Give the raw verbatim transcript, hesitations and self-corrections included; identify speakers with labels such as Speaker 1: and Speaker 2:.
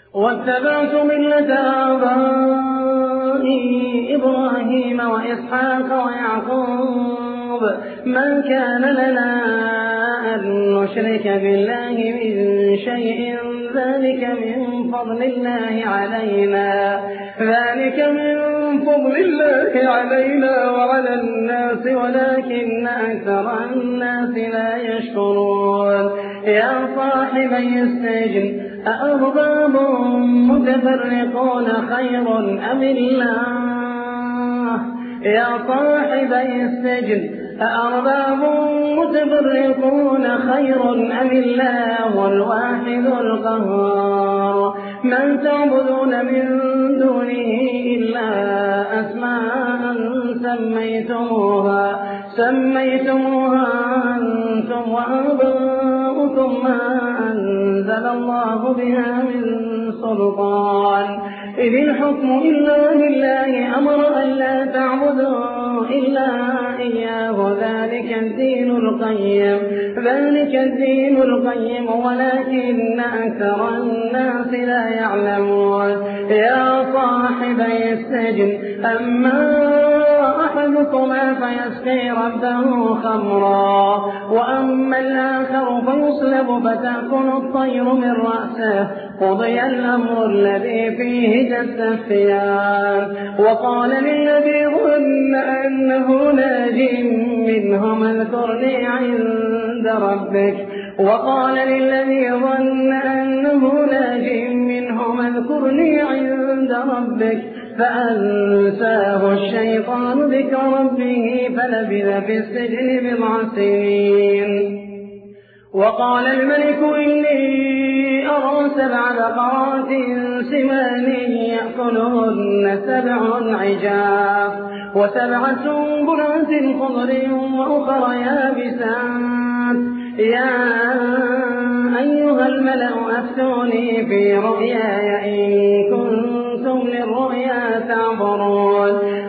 Speaker 1: واتبعت ملة آبائي إبراهيم وإسحاق ويعقوب ما كان لنا أن نشرك بالله من شيء ذلك من فضل الله علينا ذلك من فضل الله علينا وعلى الناس ولكن أكثر الناس لا يشكرون يا صاحبي السجن أأرباب متفرقون خير أم الله يا صاحبي السجن أأرباب متفرقون خير أم الله الواحد القهار من تعبدون من دونه إلا أسماء سميتموها سميتموها أنتم وآباؤكم ما أنزل الله بها من سلطان إذ الحكم إلا لله أمر أن لا تعبدوا إلا إياه ذلك الدين القيم ذلك الدين القيم ولكن أكثر الناس لا يعلمون يا صاحبي السجن أما أحدكما فيسقي ربه خمرا وأما الآخر فيصلب فتأكل الطير من رأسه قضي الأمر الذي فيه تستفتيان وقال للذي ظن أنه ناج منهم اذكرني عند ربك وقال للذي ظن أنه ناج منهم اذكرني عند ربك فأنساه الشيطان ذكر ربه فلبث في السجن بضع سنين وقال الملك إني أرى سبع بقرات سمان يأكلهن سبع عجاف وسبع سنبلات خضر وأخر يابسات يا أيها الملأ أفتوني في رؤياي إن كنتم للرؤيا تعبرون